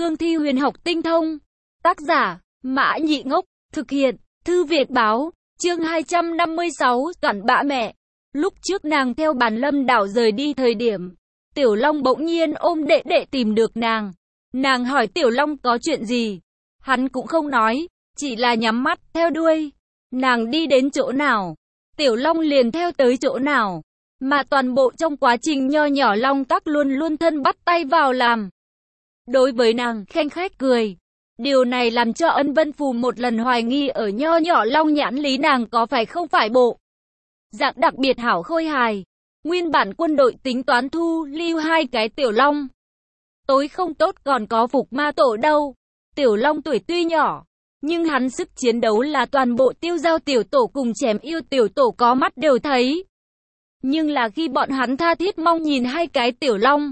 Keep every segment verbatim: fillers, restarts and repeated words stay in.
cương thi huyền học tinh thông. Tác giả, Mã Nhị Ngốc, thực hiện, Thư Việt Báo, chương hai trăm năm mươi sáu, cặn bã mẹ. Lúc trước nàng theo Bàn Lâm đảo rời đi thời điểm, Tiểu Long bỗng nhiên ôm đệ đệ tìm được nàng. Nàng hỏi Tiểu Long có chuyện gì, hắn cũng không nói, chỉ là nhắm mắt, theo đuôi. Nàng đi đến chỗ nào, Tiểu Long liền theo tới chỗ nào. Mà toàn bộ trong quá trình nho nhỏ Long Tắc luôn luôn thân bắt tay vào làm. Đối với nàng, khanh khách cười. Điều này làm cho Ân Vân Phù một lần hoài nghi ở nho nhỏ Long nhãn lý nàng có phải không phải bộ dạng đặc biệt hảo khôi hài. Nguyên bản quân đội tính toán thu lưu hai cái Tiểu Long. Tối không tốt còn có Phục Ma Tổ đâu. Tiểu Long tuổi tuy nhỏ, nhưng hắn sức chiến đấu là toàn bộ Tiêu Giao Tiểu Tổ cùng Chém Yêu Tiểu Tổ có mắt đều thấy. Nhưng là khi bọn hắn tha thiết mong nhìn hai cái Tiểu Long,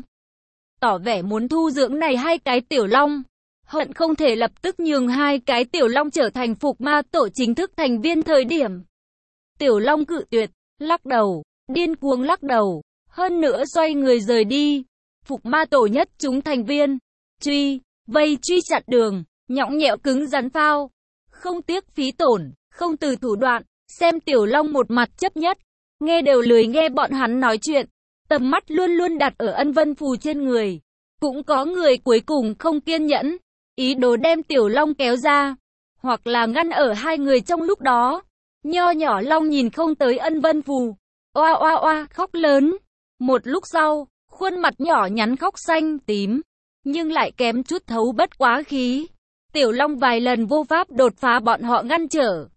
tỏ vẻ muốn thu dưỡng này hai cái Tiểu Long, hận không thể lập tức nhường hai cái Tiểu Long trở thành Phục Ma Tổ chính thức thành viên thời điểm. Tiểu Long cự tuyệt, lắc đầu, điên cuồng lắc đầu, hơn nữa xoay người rời đi. Phục Ma Tổ nhất chúng thành viên, truy, vây truy chặn đường, nhõng nhẽo cứng rắn phao, không tiếc phí tổn, không từ thủ đoạn, xem Tiểu Long một mặt chấp nhất, nghe đều lười nghe bọn hắn nói chuyện, tầm mắt luôn luôn đặt ở Ân Vân Phù trên người. Cũng có người cuối cùng không kiên nhẫn, ý đồ đem Tiểu Long kéo ra, hoặc là ngăn ở hai người trong lúc đó. Nho nhỏ Long nhìn không tới Ân Vân Phù, oa oa oa khóc lớn. Một lúc sau, khuôn mặt nhỏ nhắn khóc xanh tím, nhưng lại kém chút thấu bất quá khí. Tiểu Long vài lần vô pháp đột phá bọn họ ngăn trở.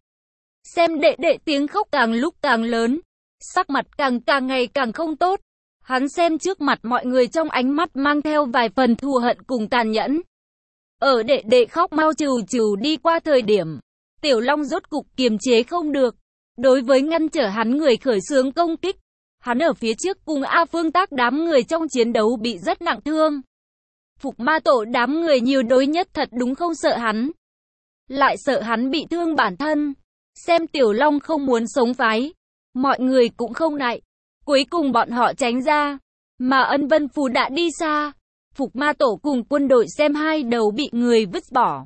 Xem đệ đệ tiếng khóc càng lúc càng lớn, sắc mặt càng càng ngày càng không tốt. Hắn xem trước mặt mọi người trong ánh mắt mang theo vài phần thù hận cùng tàn nhẫn. Ở đệ đệ khóc mau trừ trừ đi qua thời điểm, Tiểu Long rốt cục kiềm chế không được. Đối với ngăn trở hắn người khởi xướng công kích, hắn ở phía trước cùng A Phương Tác đám người trong chiến đấu bị rất nặng thương. Phục Ma Tổ đám người nhiều đối nhất thật đúng không sợ hắn, lại sợ hắn bị thương bản thân. Xem Tiểu Long không muốn sống phái, mọi người cũng không nại. Cuối cùng bọn họ tránh ra, mà Ân Vân Phù đã đi xa. Phục Ma Tổ cùng quân đội xem hai đầu bị người vứt bỏ,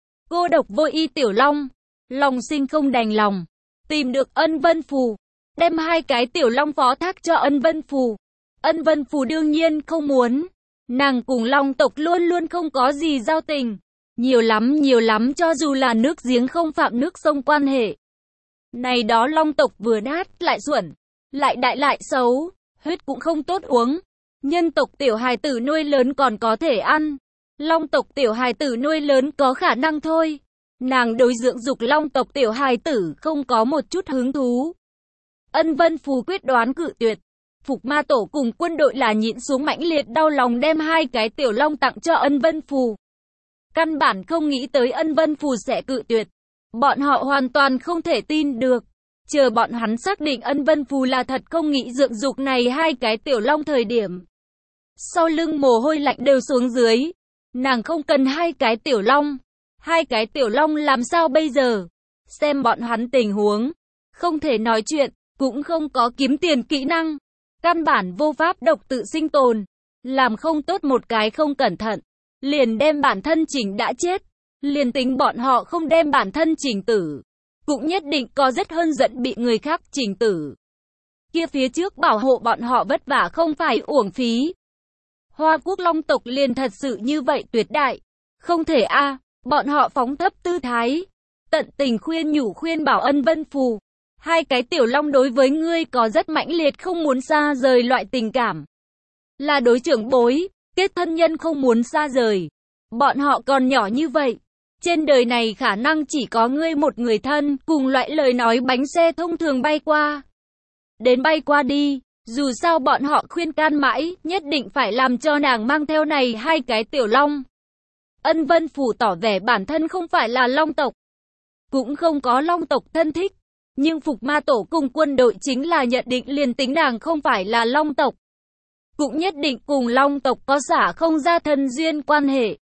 cô độc vô y Tiểu Long, lòng sinh không đành lòng, tìm được Ân Vân Phù, đem hai cái Tiểu Long phó thác cho Ân Vân Phù. Ân Vân Phù đương nhiên không muốn, nàng cùng Long tộc luôn luôn không có gì giao tình, nhiều lắm nhiều lắm cho dù là nước giếng không phạm nước sông quan hệ. Này đó Long tộc vừa đát lại xuẩn, lại đại lại xấu, huyết cũng không tốt uống. Nhân tộc tiểu hài tử nuôi lớn còn có thể ăn, Long tộc tiểu hài tử nuôi lớn có khả năng thôi. Nàng đối dưỡng dục Long tộc tiểu hài tử không có một chút hứng thú. Ân Vân Phù quyết đoán cự tuyệt. Phục Ma Tổ cùng quân đội là nhịn xuống mãnh liệt đau lòng đem hai cái Tiểu Long tặng cho Ân Vân Phù. Căn bản không nghĩ tới Ân Vân Phù sẽ cự tuyệt. Bọn họ hoàn toàn không thể tin được. Chờ bọn hắn xác định Ân Vân Phù là thật không nghĩ dưỡng dục này hai cái Tiểu Long thời điểm, sau lưng mồ hôi lạnh đều xuống dưới. Nàng không cần hai cái Tiểu Long. Hai cái Tiểu Long làm sao bây giờ? Xem bọn hắn tình huống, không thể nói chuyện, cũng không có kiếm tiền kỹ năng, căn bản vô pháp độc tự sinh tồn. Làm không tốt một cái không cẩn thận, liền đem bản thân chỉnh đã chết. Liền tính bọn họ không đem bản thân chỉnh tử, cũng nhất định có rất hơn giận bị người khác chỉnh tử. Kia phía trước bảo hộ bọn họ vất vả không phải uổng phí. Hoa Quốc Long tộc liền thật sự như vậy tuyệt đại. Không thể a à, bọn họ phóng thấp tư thái, tận tình khuyên nhủ khuyên bảo Ân Vân Phù. Hai cái Tiểu Long đối với ngươi có rất mãnh liệt không muốn xa rời loại tình cảm. Là đối trưởng bối, kết thân nhân không muốn xa rời. Bọn họ còn nhỏ như vậy. Trên đời này khả năng chỉ có ngươi một người thân, cùng loại lời nói bánh xe thông thường bay qua. Đến bay qua đi, dù sao bọn họ khuyên can mãi, nhất định phải làm cho nàng mang theo này hai cái Tiểu Long. Ân Vân Phù tỏ vẻ bản thân không phải là Long tộc, cũng không có Long tộc thân thích. Nhưng Phục Ma Tổ cùng quân đội chính là nhận định liền tính nàng không phải là Long tộc, cũng nhất định cùng Long tộc có xả không ra thân duyên quan hệ.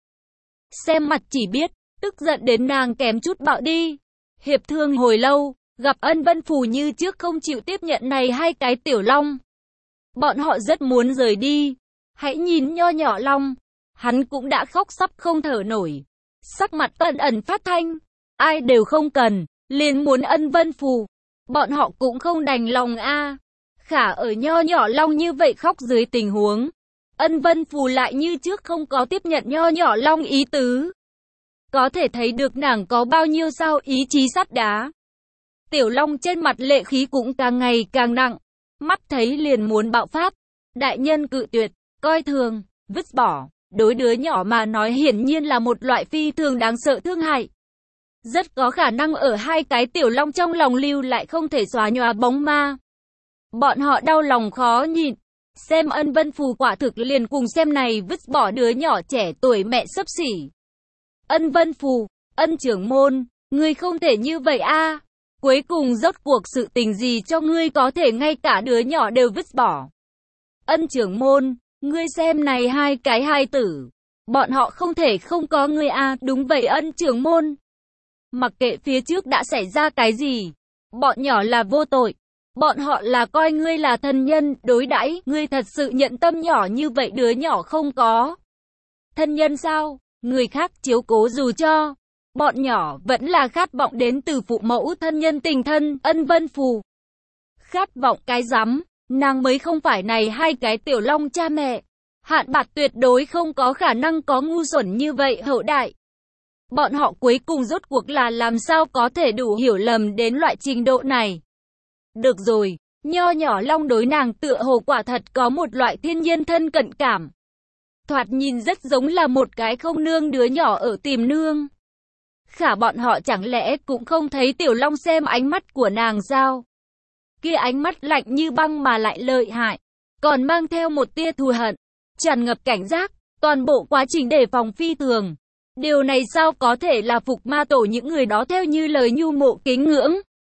Xem mặt chỉ biết, tức giận đến nàng kém chút bạo đi. Hiệp thương hồi lâu, gặp Ân Vân Phù như trước không chịu tiếp nhận này hai cái Tiểu Long. Bọn họ rất muốn rời đi. Hãy nhìn nho nhỏ Long, hắn cũng đã khóc sắp không thở nổi. Sắc mặt ẩn ẩn phát thanh, ai đều không cần, liền muốn Ân Vân Phù. Bọn họ cũng không đành lòng a. Khả ở nho nhỏ Long như vậy khóc dưới tình huống, Ân Vân Phù lại như trước không có tiếp nhận nho nhỏ Long ý tứ. Có thể thấy được nàng có bao nhiêu sao ý chí sắt đá. Tiểu Long trên mặt lệ khí cũng càng ngày càng nặng, mắt thấy liền muốn bạo phát. Đại nhân cự tuyệt, coi thường, vứt bỏ, đối đứa nhỏ mà nói hiển nhiên là một loại phi thường đáng sợ thương hại. Rất có khả năng ở hai cái Tiểu Long trong lòng lưu lại không thể xóa nhòa bóng ma. Bọn họ đau lòng khó nhịn, xem Ân Vân Phù quả thực liền cùng xem này vứt bỏ đứa nhỏ trẻ tuổi mẹ xấp xỉ. Ân Vân Phù, Ân trưởng môn, ngươi không thể như vậy a. Cuối cùng rốt cuộc sự tình gì cho ngươi có thể ngay cả đứa nhỏ đều vứt bỏ. Ân trưởng môn, ngươi xem này hai cái hai tử, bọn họ không thể không có ngươi a. Đúng vậy Ân trưởng môn. Mặc kệ phía trước đã xảy ra cái gì, bọn nhỏ là vô tội. Bọn họ là coi ngươi là thân nhân, đối đãi, ngươi thật sự nhận tâm nhỏ như vậy đứa nhỏ không có. Thân nhân sao? Người khác chiếu cố dù cho. Bọn nhỏ vẫn là khát vọng đến từ phụ mẫu thân nhân tình thân, Ân Vân Phù. Khát vọng cái rắm, nàng mới không phải này hai cái Tiểu Long cha mẹ. Hạn Bạt tuyệt đối không có khả năng có ngu xuẩn như vậy hậu đại. Bọn họ cuối cùng rốt cuộc là làm sao có thể đủ hiểu lầm đến loại trình độ này. Được rồi, nho nhỏ Long đối nàng tựa hồ quả thật có một loại thiên nhiên thân cận cảm. Thoạt nhìn rất giống là một cái không nương đứa nhỏ ở tìm nương. Khả bọn họ chẳng lẽ cũng không thấy Tiểu Long xem ánh mắt của nàng sao? Kia ánh mắt lạnh như băng mà lại lợi hại, còn mang theo một tia thù hận, tràn ngập cảnh giác, toàn bộ quá trình đề phòng phi thường. Điều này sao có thể là phục ma tổ những người đó theo như lời nhu mộ kính ngưỡng.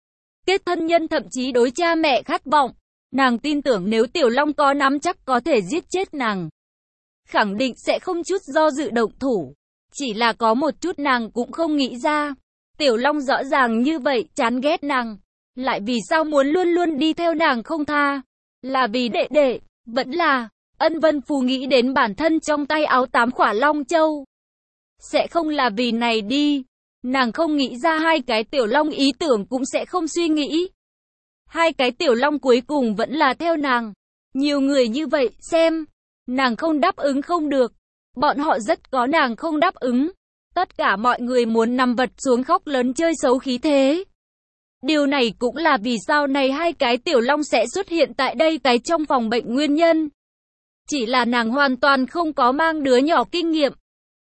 Kết thân nhân thậm chí đối cha mẹ khát vọng, nàng tin tưởng nếu Tiểu Long có nắm chắc có thể giết chết nàng, khẳng định sẽ không chút do dự động thủ. Chỉ là có một chút nàng cũng không nghĩ ra, Tiểu Long rõ ràng như vậy chán ghét nàng, lại vì sao muốn luôn luôn đi theo nàng không tha? Là vì đệ đệ, vẫn là Ân Vân Phù nghĩ đến bản thân trong tay áo tám khỏa Long Châu. Sẽ không là vì này đi. Nàng không nghĩ ra hai cái Tiểu Long ý tưởng cũng sẽ không suy nghĩ. Hai cái Tiểu Long cuối cùng vẫn là theo nàng. Nhiều người như vậy, xem. Nàng không đáp ứng không được. Bọn họ rất có nàng không đáp ứng. Tất cả mọi người muốn nằm vật xuống khóc lớn chơi xấu khí thế. Điều này cũng là vì sao này hai cái Tiểu Long sẽ xuất hiện tại đây cái trong phòng bệnh nguyên nhân. Chỉ là nàng hoàn toàn không có mang đứa nhỏ kinh nghiệm.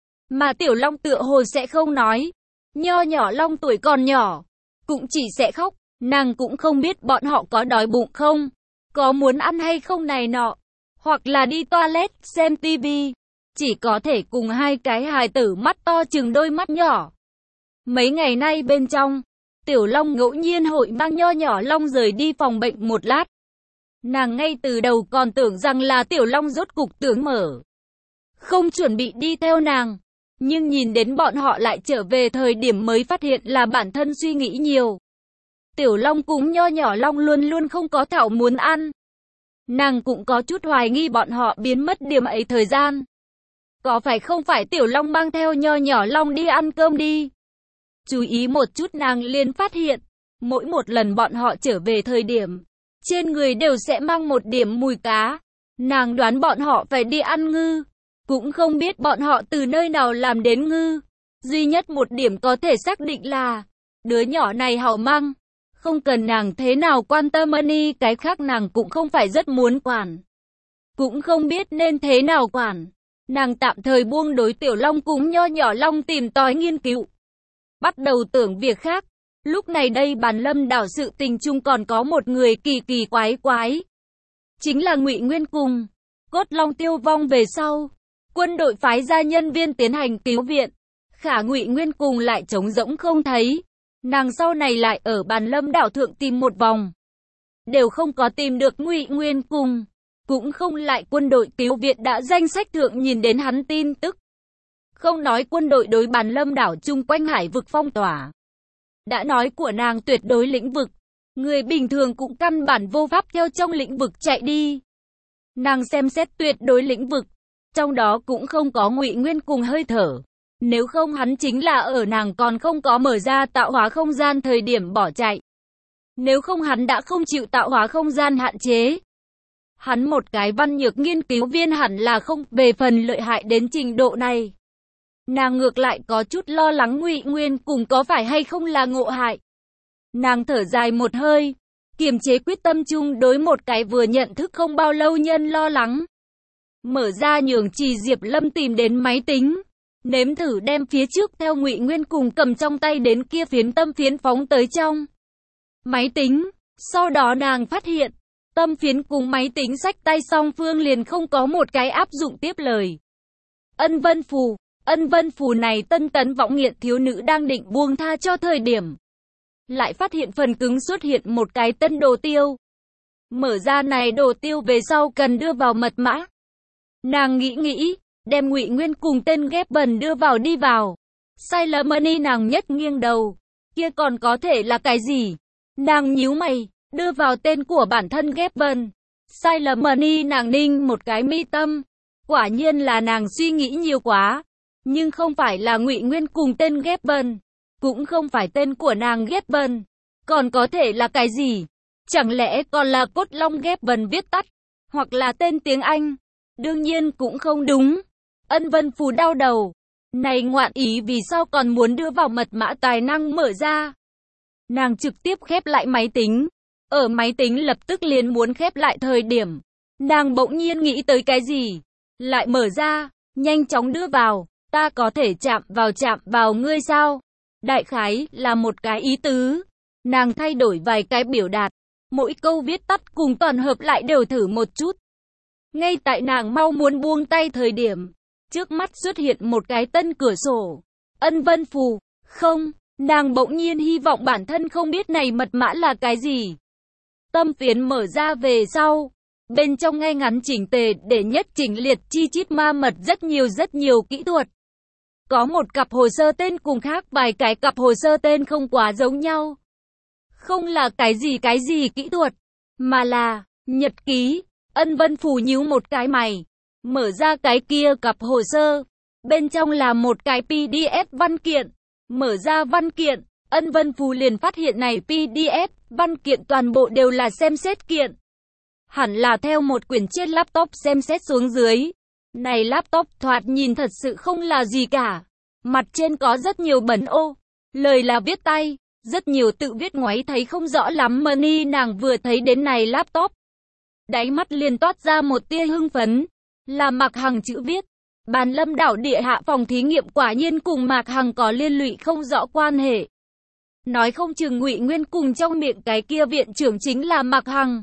Mà Tiểu Long tựa hồ sẽ không nói. Nho nhỏ Long tuổi còn nhỏ, cũng chỉ sẽ khóc. Nàng cũng không biết bọn họ có đói bụng không, có muốn ăn hay không này nọ, hoặc là đi toilet, xem tivi. Chỉ có thể cùng hai cái hài tử mắt to chừng đôi mắt nhỏ. Mấy ngày nay bên trong, Tiểu Long ngẫu nhiên hội mang nho nhỏ Long rời đi phòng bệnh một lát. Nàng ngay từ đầu còn tưởng rằng là Tiểu Long rốt cục tưởng mở, không chuẩn bị đi theo nàng. Nhưng nhìn đến bọn họ lại trở về thời điểm mới phát hiện là bản thân suy nghĩ nhiều. Tiểu Long cùng nho nhỏ Long luôn luôn không có thảo muốn ăn. Nàng cũng có chút hoài nghi bọn họ biến mất điểm ấy thời gian. Có phải không phải Tiểu Long mang theo nho nhỏ Long đi ăn cơm đi? Chú ý một chút nàng liền phát hiện, mỗi một lần bọn họ trở về thời điểm, trên người đều sẽ mang một điểm mùi cá. Nàng đoán bọn họ phải đi ăn ngư. Cũng không biết bọn họ từ nơi nào làm đến ngư. Duy nhất một điểm có thể xác định là, đứa nhỏ này hảo măng. Không cần nàng thế nào quan tâm ân cái khác nàng cũng không phải rất muốn quản. Cũng không biết nên thế nào quản. Nàng tạm thời buông đối Tiểu Long cùng nho nhỏ Long tìm tòi nghiên cứu. Bắt đầu tưởng việc khác. Lúc này đây Bàn Lâm đảo sự tình chung còn có một người kỳ kỳ quái quái. Chính là Ngụy Nguyên Cùng. Cốt Long tiêu vong về sau, quân đội phái ra nhân viên tiến hành cứu viện. Khả Ngụy Nguyên Cùng lại trống rỗng không thấy. Nàng sau này lại ở Bàn Lâm đảo thượng tìm một vòng, đều không có tìm được Ngụy Nguyên Cùng. Cũng không lại quân đội cứu viện đã danh sách thượng nhìn đến hắn tin tức. Không nói quân đội đối Bàn Lâm đảo chung quanh hải vực phong tỏa. Đã nói của nàng tuyệt đối lĩnh vực. Người bình thường cũng căn bản vô pháp theo trong lĩnh vực chạy đi. Nàng xem xét tuyệt đối lĩnh vực. trong đó cũng không có Ngụy Nguyên cùng hơi thở. Nếu không hắn chính là ở nàng còn không có mở ra tạo hóa không gian thời điểm bỏ chạy. Nếu không hắn đã không chịu tạo hóa không gian hạn chế. Hắn một cái văn nhược nghiên cứu viên hẳn là không về phần lợi hại đến trình độ này. Nàng ngược lại có chút lo lắng Ngụy Nguyên cùng có phải hay không là ngộ hại. Nàng thở dài một hơi, kiềm chế quyết tâm chung đối một cái vừa nhận thức không bao lâu nhân lo lắng. Mở ra nhường Trì Diệp Lâm tìm đến máy tính, nếm thử đem phía trước theo Ngụy Nguyên cùng cầm trong tay đến kia phiến tâm phiến phóng tới trong máy tính. Sau đó nàng phát hiện, tâm phiến cùng máy tính sách tay song phương liền không có một cái áp dụng tiếp lời. Ân Vân Phù, Ân Vân Phù này tân tấn võng nghiện thiếu nữ đang định buông tha cho thời điểm. Lại phát hiện phần cứng xuất hiện một cái tân đồ tiêu. Mở ra này đồ tiêu về sau cần đưa vào mật mã. Nàng nghĩ nghĩ, đem Ngụy Nguyên cùng tên ghép bần đưa vào đi vào. Sailor Money nàng nhất nghiêng đầu. Kia còn có thể là cái gì? Nàng nhíu mày, đưa vào tên của bản thân ghép bần. Sailor Money nàng ninh một cái mi tâm. Quả nhiên là nàng suy nghĩ nhiều quá. Nhưng không phải là Ngụy Nguyên cùng tên ghép bần. Cũng không phải tên của nàng ghép bần. Còn có thể là cái gì? Chẳng lẽ còn là Cốt Long ghép bần viết tắt? Hoặc là tên tiếng Anh? Đương nhiên cũng không đúng. Ân Vân Phù đau đầu. Này ngoạn ý vì sao còn muốn đưa vào mật mã tài năng mở ra? Nàng trực tiếp khép lại máy tính. Ở máy tính lập tức liền muốn khép lại thời điểm. Nàng bỗng nhiên nghĩ tới cái gì? Lại mở ra, nhanh chóng đưa vào. Ta có thể chạm vào chạm vào ngươi sao? Đại khái là một cái ý tứ. Nàng thay đổi vài cái biểu đạt. Mỗi câu viết tắt cùng toàn hợp lại đều thử một chút. Ngay tại nàng mau muốn buông tay thời điểm, trước mắt xuất hiện một cái tân cửa sổ. Ân Vân Phù, không, nàng bỗng nhiên hy vọng bản thân không biết này mật mã là cái gì. Tâm phiến mở ra về sau, bên trong ngay ngắn chỉnh tề để nhất chỉnh liệt chi chít ma mật rất nhiều rất nhiều kỹ thuật. Có một cặp hồ sơ tên cùng khác vài cái cặp hồ sơ tên không quá giống nhau. Không là cái gì cái gì kỹ thuật, mà là nhật ký. Ân Vân Phù nhíu một cái mày, mở ra cái kia cặp hồ sơ, bên trong là một cái pê đê ép văn kiện. Mở ra văn kiện, Ân Vân Phù liền phát hiện này pê đê ép văn kiện toàn bộ đều là xem xét kiện. Hẳn là theo một quyển trên laptop xem xét xuống dưới. Này laptop thoạt nhìn thật sự không là gì cả. Mặt trên có rất nhiều bẩn ô, lời là viết tay, rất nhiều tự viết ngoáy thấy không rõ lắm. Money nàng vừa thấy đến này laptop, đáy mắt liền toát ra một tia hưng phấn, là Mạc Hằng chữ viết. Bàn Lâm đảo địa hạ phòng thí nghiệm quả nhiên cùng Mạc Hằng có liên lụy không rõ quan hệ. Nói không chừng Ngụy Nguyên cùng trong miệng cái kia viện trưởng chính là Mạc Hằng.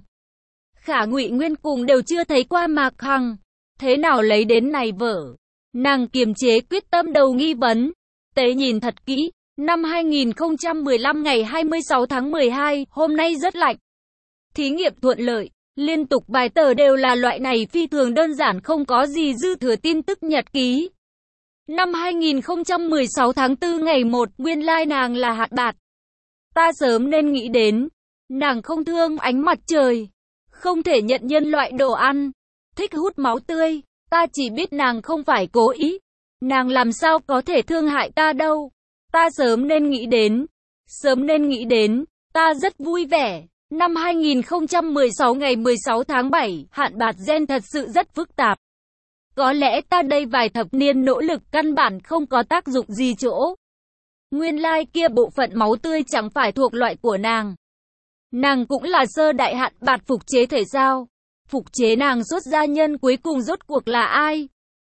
Khả Ngụy Nguyên cùng đều chưa thấy qua Mạc Hằng, thế nào lấy đến này vở? Nàng kiềm chế quyết tâm đầu nghi vấn. Tế nhìn thật kỹ, năm hai nghìn không trăm mười lăm ngày hai mươi sáu tháng mười hai, hôm nay rất lạnh. Thí nghiệm thuận lợi. Liên tục bài tờ đều là loại này phi thường đơn giản không có gì dư thừa tin tức nhật ký. Năm hai nghìn không trăm mười sáu tháng tư ngày một, nguyên lai like nàng là hạt bạt. Ta sớm nên nghĩ đến. Nàng không thương ánh mặt trời. Không thể nhận nhân loại đồ ăn. Thích hút máu tươi. Ta chỉ biết nàng không phải cố ý. Nàng làm sao có thể thương hại ta đâu. Ta sớm nên nghĩ đến. Sớm nên nghĩ đến. Ta rất vui vẻ. Năm hai nghìn không trăm mười sáu ngày mười sáu tháng bảy, hạn bạt gen thật sự rất phức tạp. Có lẽ ta đây vài thập niên nỗ lực căn bản không có tác dụng gì chỗ. Nguyên lai like kia bộ phận máu tươi chẳng phải thuộc loại của nàng. Nàng cũng là sơ đại hạn bạt phục chế thể sao? Phục chế nàng xuất gia nhân cuối cùng rốt cuộc là ai?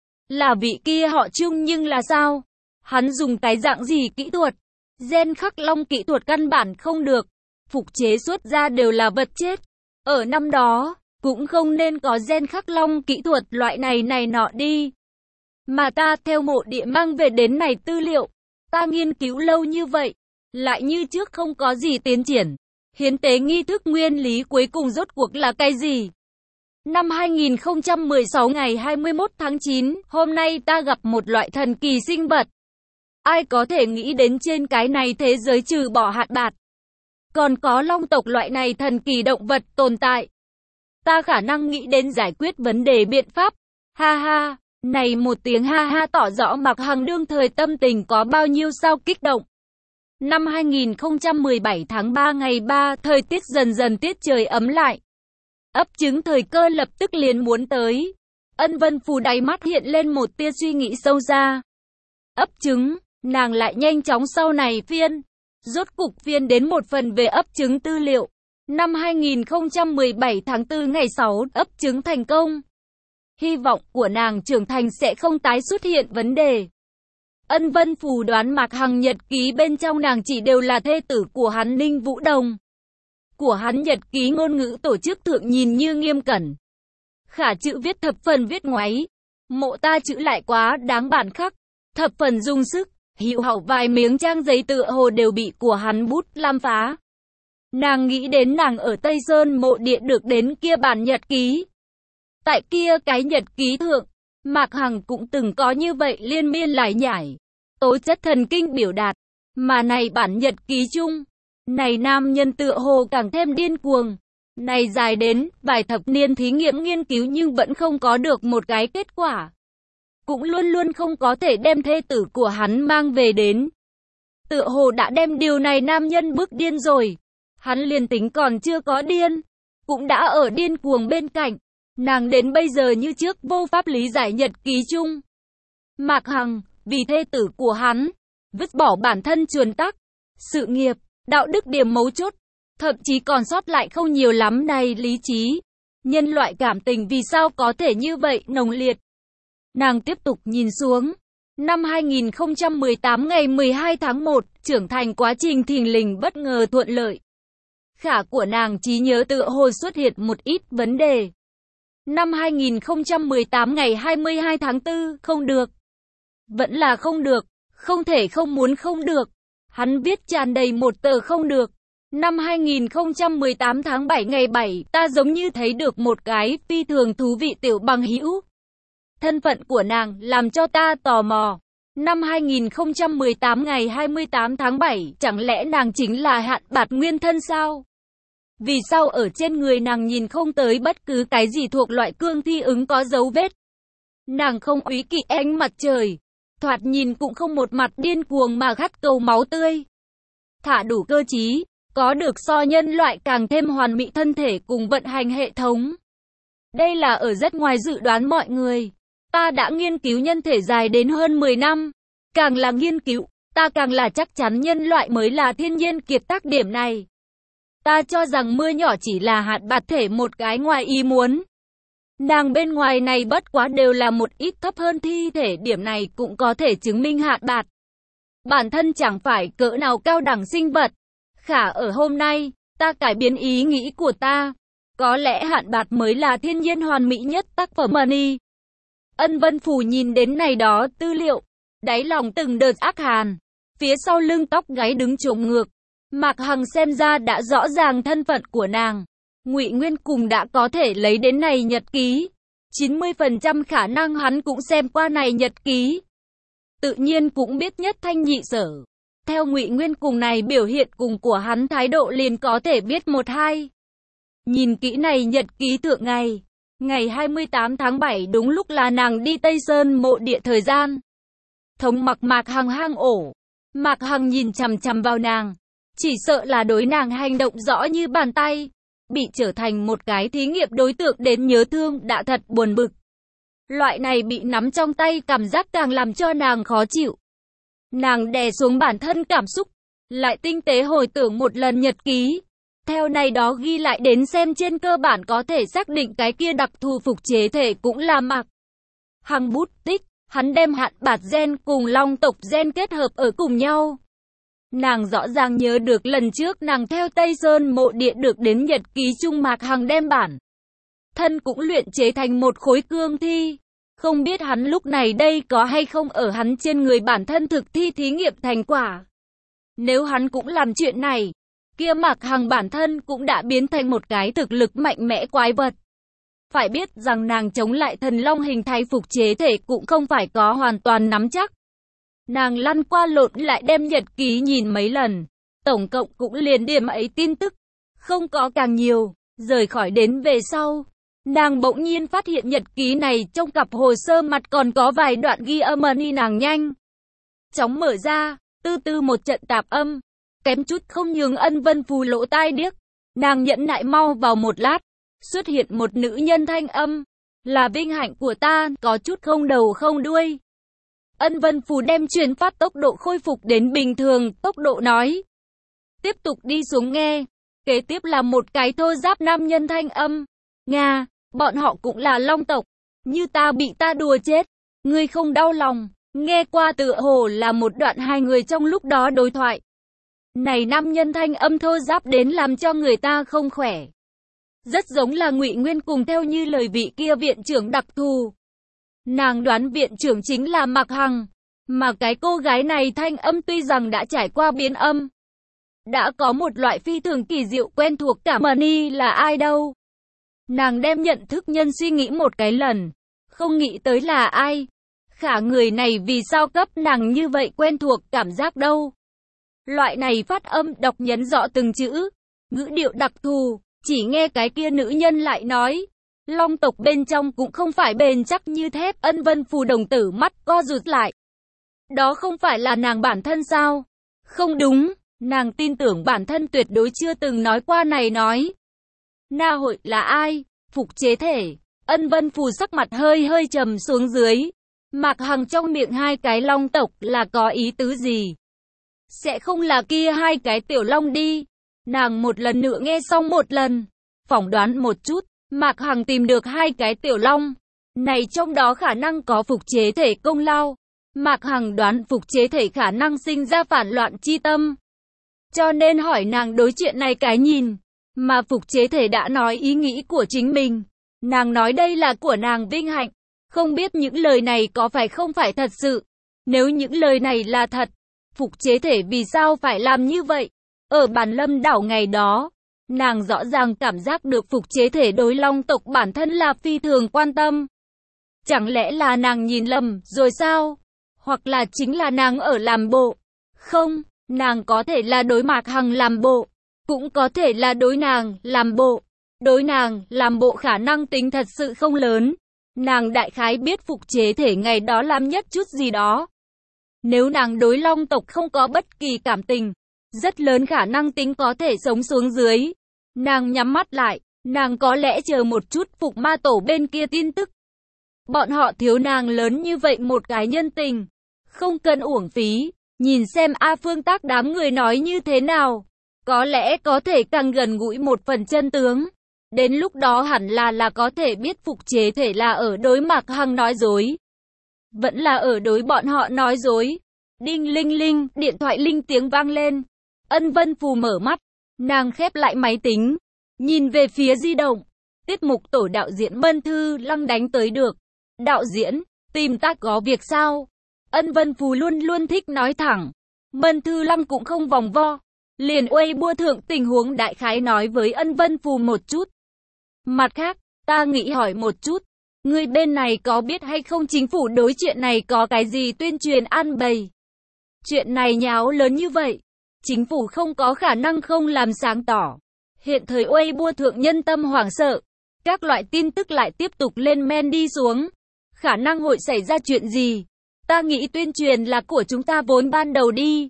Là vị kia họ Trương nhưng là sao? Hắn dùng cái dạng gì kỹ thuật? Gen khắc long kỹ thuật căn bản không được. Phục chế xuất ra đều là vật chết. Ở năm đó, cũng không nên có gen khắc long kỹ thuật loại này này nọ đi. Mà ta theo mộ địa mang về đến này tư liệu. Ta nghiên cứu lâu như vậy, lại như trước không có gì tiến triển. Hiến tế nghi thức nguyên lý cuối cùng rốt cuộc là cái gì? Năm hai nghìn không trăm mười sáu ngày hai mươi mốt tháng chín, hôm nay ta gặp một loại thần kỳ sinh vật. Ai có thể nghĩ đến trên cái này thế giới trừ bỏ hạt bạt, còn có long tộc loại này thần kỳ động vật tồn tại. Ta khả năng nghĩ đến giải quyết vấn đề biện pháp. Ha ha, Này một tiếng ha ha tỏ rõ Mạc Hằng đương thời tâm tình có bao nhiêu sao kích động. Năm hai nghìn không trăm mười bảy tháng ba ngày ba, thời tiết dần dần tiết trời ấm lại. Ấp trứng thời cơ lập tức liền muốn tới. Ân Vân Phù đáy mắt hiện lên một tia suy nghĩ sâu xa. Ấp trứng, nàng lại nhanh chóng sau này phiên. Rốt cục phiên đến một phần về ấp trứng tư liệu. Năm hai nghìn không trăm mười bảy tháng tư ngày sáu, ấp trứng thành công. Hy vọng của nàng trưởng thành sẽ không tái xuất hiện vấn đề. Ân Vân Phù đoán Mạc Hằng nhật ký bên trong nàng chỉ đều là thê tử của hắn Ninh Vũ Đồng. Của hắn nhật ký ngôn ngữ tổ chức thượng nhìn như nghiêm cẩn. Khả chữ viết thập phần viết ngoáy. Mộ ta chữ lại quá đáng bản khắc. Thập phần dùng sức, hiệu hậu vài miếng trang giấy tựa hồ đều bị của hắn bút làm phá. Nàng nghĩ đến nàng ở Tây Sơn mộ địa được đến kia bản nhật ký. Tại kia cái nhật ký thượng, Mạc Hằng cũng từng có như vậy liên miên lải nhải. Tố chất thần kinh biểu đạt. Mà này bản nhật ký chung. Này nam nhân tựa hồ càng thêm điên cuồng. Này dài đến vài thập niên thí nghiệm nghiên cứu nhưng vẫn không có được một cái kết quả. Cũng luôn luôn không có thể đem thê tử của hắn mang về đến. Tựa hồ đã đem điều này nam nhân bức điên rồi. Hắn liền tính còn chưa có điên. Cũng đã ở điên cuồng bên cạnh. Nàng đến bây giờ như trước vô pháp lý giải nhật ký chung. Mạc Hằng, vì thê tử của hắn, vứt bỏ bản thân chuẩn tắc, sự nghiệp, đạo đức điểm mấu chốt, thậm chí còn sót lại không nhiều lắm này lý trí. Nhân loại cảm tình vì sao có thể như vậy nồng liệt. Nàng tiếp tục nhìn xuống. Năm hai nghìn không trăm mười tám ngày mười hai tháng một, trưởng thành quá trình thình lình bất ngờ thuận lợi. Khả của nàng trí nhớ tựa hồ xuất hiện một ít vấn đề. Năm hai nghìn không trăm mười tám ngày hai mươi hai tháng tư, không được. Vẫn là không được, không thể không muốn không được. Hắn viết tràn đầy một tờ không được. Năm hai nghìn không trăm mười tám tháng bảy ngày bảy, ta giống như thấy được một cái phi thường thú vị tiểu bằng hữu. Thân phận của nàng làm cho ta tò mò. Năm hai nghìn không trăm mười tám ngày hai mươi tám tháng bảy, chẳng lẽ nàng chính là Hạn Bạt nguyên thân sao? Vì sao ở trên người nàng nhìn không tới bất cứ cái gì thuộc loại cương thi ứng có dấu vết? Nàng không úy kỵ ánh mặt trời. Thoạt nhìn cũng không một mặt điên cuồng mà khát cầu máu tươi. Thả đủ cơ trí, có được so nhân loại càng thêm hoàn mỹ thân thể cùng vận hành hệ thống. Đây là ở rất ngoài dự đoán mọi người. Ta đã nghiên cứu nhân thể dài đến hơn mười năm. Càng là nghiên cứu, ta càng là chắc chắn nhân loại mới là thiên nhiên kiệt tác điểm này. Ta cho rằng mưa nhỏ chỉ là Hạn Bạt thể một cái ngoài ý muốn. Nàng bên ngoài này bất quá đều là một ít thấp hơn thi thể, điểm này cũng có thể chứng minh Hạn Bạt bản thân chẳng phải cỡ nào cao đẳng sinh vật. Khả ở hôm nay, ta cải biến ý nghĩ của ta. Có lẽ Hạn Bạt mới là thiên nhiên hoàn mỹ nhất tác phẩm Money. Ân Vân Phù nhìn đến này đó tư liệu, đáy lòng từng đợt ác hàn, phía sau lưng tóc gáy đứng chổng ngược. Mạc Hằng xem ra đã rõ ràng thân phận của nàng. Ngụy Nguyên cùng đã có thể lấy đến này nhật ký. chín mươi phần trăm khả năng hắn cũng xem qua này nhật ký. Tự nhiên cũng biết nhất thanh nhị sở. Theo Ngụy Nguyên cùng này biểu hiện cùng của hắn thái độ liền có thể biết một hai. Nhìn kỹ này nhật ký thượng ngày. Ngày hai mươi tám tháng bảy đúng lúc là nàng đi Tây Sơn mộ địa thời gian. Thống mặc Mạc Hằng hang ổ. Mạc Hằng nhìn chằm chằm vào nàng. Chỉ sợ là đối nàng hành động rõ như bàn tay. Bị trở thành một cái thí nghiệm đối tượng đến nhớ thương đã thật buồn bực. Loại này bị nắm trong tay cảm giác càng làm cho nàng khó chịu. Nàng đè xuống bản thân cảm xúc. Lại tinh tế hồi tưởng một lần nhật ký. Theo này đó ghi lại đến xem trên cơ bản có thể xác định cái kia đặc thù phục chế thể cũng là Mạc Hằng bút tích. Hắn đem Hạn Bạt gen cùng Long tộc gen kết hợp ở cùng nhau. Nàng rõ ràng nhớ được lần trước nàng theo Tây Sơn mộ địa được đến nhật ký chung Mạc Hằng đem bản thân cũng luyện chế thành một khối cương thi. Không biết hắn lúc này đây có hay không ở hắn trên người bản thân thực thi thí nghiệm thành quả. Nếu hắn cũng làm chuyện này, kia Mạc Hằng bản thân cũng đã biến thành một cái thực lực mạnh mẽ quái vật. Phải biết rằng nàng chống lại thần long hình thái phục chế thể cũng không phải có hoàn toàn nắm chắc. Nàng lăn qua lộn lại đem nhật ký nhìn mấy lần. Tổng cộng cũng liền điểm ấy tin tức. Không có càng nhiều. Rời khỏi đến về sau. Nàng bỗng nhiên phát hiện nhật ký này trong cặp hồ sơ mặt còn có vài đoạn ghi âm y nàng nhanh chóng mở ra, từ từ một trận tạp âm, kém chút không nhường Ân Vân Phù lỗ tai điếc. Nàng nhẫn nại mau vào một lát, xuất hiện một nữ nhân thanh âm, là vinh hạnh của ta, có chút không đầu không đuôi. Ân Vân Phù đem truyền phát tốc độ khôi phục đến bình thường, tốc độ nói. Tiếp tục đi xuống nghe, kế tiếp là một cái thô giáp nam nhân thanh âm. Nga, bọn họ cũng là Long tộc, như ta bị ta đùa chết, ngươi không đau lòng. Nghe qua tựa hồ là một đoạn hai người trong lúc đó đối thoại. Này nam nhân thanh âm thô giáp đến làm cho người ta không khỏe. Rất giống là Ngụy Nguyên cùng theo như lời vị kia viện trưởng đặc thù. Nàng đoán viện trưởng chính là Mạc Hằng, mà cái cô gái này thanh âm tuy rằng đã trải qua biến âm, đã có một loại phi thường kỳ diệu quen thuộc cảm ơn là ai đâu. Nàng đem nhận thức nhân suy nghĩ một cái lần, không nghĩ tới là ai. Khả người này vì sao cấp nàng như vậy quen thuộc cảm giác đâu. Loại này phát âm đọc nhấn rõ từng chữ, ngữ điệu đặc thù, chỉ nghe cái kia nữ nhân lại nói. Long tộc bên trong cũng không phải bền chắc như thép. Ân Vân Phù đồng tử mắt co rụt lại. Đó không phải là nàng bản thân sao? Không đúng, nàng tin tưởng bản thân tuyệt đối chưa từng nói qua này nói. Na hội là ai? Phục chế thể. Ân Vân Phù sắc mặt hơi hơi trầm xuống dưới. Mạc Hằng trong miệng hai cái long tộc là có ý tứ gì? Sẽ không là kia hai cái tiểu long đi. Nàng một lần nữa nghe xong một lần, phỏng đoán một chút, Mạc Hằng tìm được hai cái tiểu long. Này trong đó khả năng có phục chế thể công lao. Mạc Hằng đoán phục chế thể khả năng sinh ra phản loạn chi tâm. Cho nên hỏi nàng đối chuyện này cái nhìn. Mà phục chế thể đã nói ý nghĩ của chính mình. Nàng nói đây là của nàng vinh hạnh. Không biết những lời này có phải không phải thật sự. Nếu những lời này là thật, phục chế thể vì sao phải làm như vậy? Ở Bàn Lâm đảo ngày đó, nàng rõ ràng cảm giác được phục chế thể đối long tộc bản thân là phi thường quan tâm. Chẳng lẽ là nàng nhìn lầm rồi sao? Hoặc là chính là nàng ở làm bộ? Không, nàng có thể là đối Mạc Hằng làm bộ, cũng có thể là đối nàng làm bộ. Đối nàng làm bộ khả năng tính thật sự không lớn. Nàng đại khái biết phục chế thể ngày đó làm nhất chút gì đó. Nếu nàng đối long tộc không có bất kỳ cảm tình, rất lớn khả năng tính có thể sống xuống dưới. Nàng nhắm mắt lại, nàng có lẽ chờ một chút phục ma tổ bên kia tin tức. Bọn họ thiếu nàng lớn như vậy một cái nhân tình, không cần uổng phí. Nhìn xem A Phương Tác đám người nói như thế nào, có lẽ có thể càng gần gũi một phần chân tướng. Đến lúc đó hẳn là là có thể biết phục chế thể là ở đối Mạc Hằng nói dối, vẫn là ở đối bọn họ nói dối. Đinh linh linh, điện thoại linh tiếng vang lên. Ân Vân Phù mở mắt, nàng khép lại máy tính, nhìn về phía di động. Tiết mục tổ đạo diễn Mân Thư Lăng đánh tới được. Đạo diễn, tìm ta có việc sao? Ân Vân Phù luôn luôn thích nói thẳng. Mân Thư Lăng cũng không vòng vo, liền uây bua thượng tình huống đại khái nói với Ân Vân Phù một chút. Mặt khác, ta nghĩ hỏi một chút, người bên này có biết hay không chính phủ đối chuyện này có cái gì tuyên truyền an bày? Chuyện này nháo lớn như vậy, chính phủ không có khả năng không làm sáng tỏ. Hiện thời uây bua thượng nhân tâm hoảng sợ, các loại tin tức lại tiếp tục lên men đi xuống. Khả năng hội xảy ra chuyện gì? Ta nghĩ tuyên truyền là của chúng ta vốn ban đầu đi.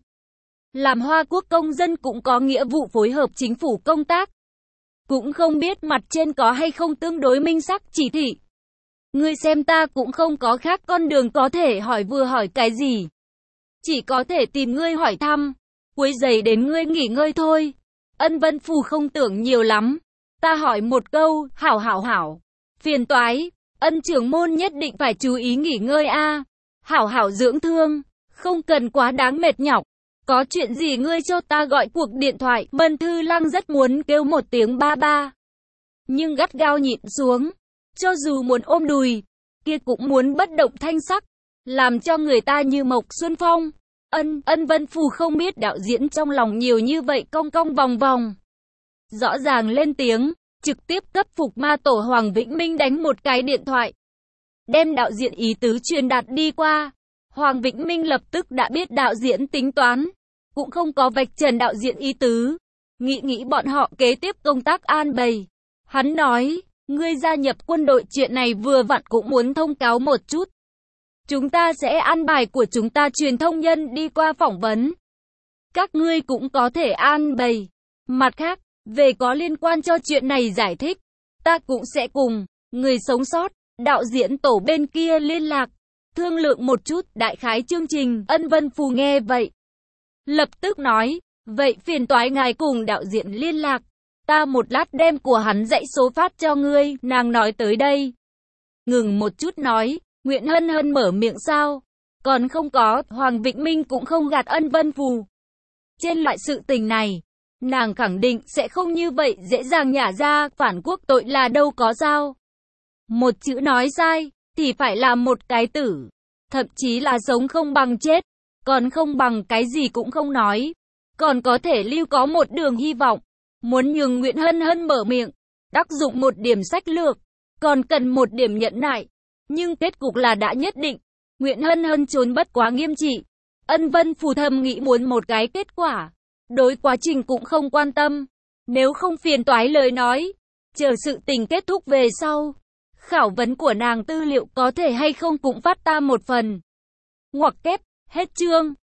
Làm Hoa Quốc công dân cũng có nghĩa vụ phối hợp chính phủ công tác. Cũng không biết mặt trên có hay không tương đối minh xác chỉ thị. Ngươi xem ta cũng không có khác con đường có thể hỏi vừa hỏi cái gì. Chỉ có thể tìm ngươi hỏi thăm, quấy rầy đến ngươi nghỉ ngơi thôi. Ân Vân Phù không tưởng nhiều lắm. Ta hỏi một câu, hảo hảo hảo. Phiền toái, Ân trưởng môn nhất định phải chú ý nghỉ ngơi a. Hảo hảo dưỡng thương, không cần quá đáng mệt nhọc. Có chuyện gì ngươi cho ta gọi cuộc điện thoại. Mân Thư Lăng rất muốn kêu một tiếng ba ba, nhưng gắt gao nhịn xuống. Cho dù muốn ôm đùi, kia cũng muốn bất động thanh sắc, làm cho người ta như Mộc Xuân Phong. Ân, Ân Vân Phù không biết đạo diễn trong lòng nhiều như vậy cong cong vòng vòng. Rõ ràng lên tiếng, trực tiếp cấp phục ma tổ Hoàng Vĩnh Minh đánh một cái điện thoại. Đem đạo diễn ý tứ truyền đạt đi qua. Hoàng Vĩnh Minh lập tức đã biết đạo diễn tính toán, cũng không có vạch trần đạo diễn ý tứ. Nghĩ nghĩ bọn họ kế tiếp công tác an bày. Hắn nói, ngươi gia nhập quân đội chuyện này vừa vặn cũng muốn thông cáo một chút. Chúng ta sẽ an bài của chúng ta truyền thông nhân đi qua phỏng vấn. Các ngươi cũng có thể an bày. Mặt khác, về có liên quan cho chuyện này giải thích, ta cũng sẽ cùng người sống sót, đạo diễn tổ bên kia liên lạc, thương lượng một chút đại khái chương trình. Ân Vân Phù nghe vậy, lập tức nói, vậy phiền toái ngài cùng đạo diễn liên lạc, ta một lát đem của hắn dãy số phát cho ngươi. Nàng nói tới đây, ngừng một chút nói, Nguyễn Hân Hân mở miệng sao? Còn không có, Hoàng Vĩnh Minh cũng không gạt Ân Vân Phù. Trên loại sự tình này, nàng khẳng định sẽ không như vậy dễ dàng nhả ra, phản quốc tội là đâu có sao. Một chữ nói sai, thì phải là một cái tử. Thậm chí là sống không bằng chết, còn không bằng cái gì cũng không nói. Còn có thể lưu có một đường hy vọng. Muốn nhường Nguyễn Hân Hân mở miệng, tác dụng một điểm sách lược, còn cần một điểm nhẫn nại. Nhưng kết cục là đã nhất định. Nguyễn Hân Hân trốn bất quá nghiêm trị. Ân Vân Phù thầm nghĩ muốn một cái kết quả. Đối quá trình cũng không quan tâm. Nếu không phiền toái lời nói, chờ sự tình kết thúc về sau, khảo vấn của nàng tư liệu có thể hay không cũng phát ta một phần. Ngoặc kép, hết chương.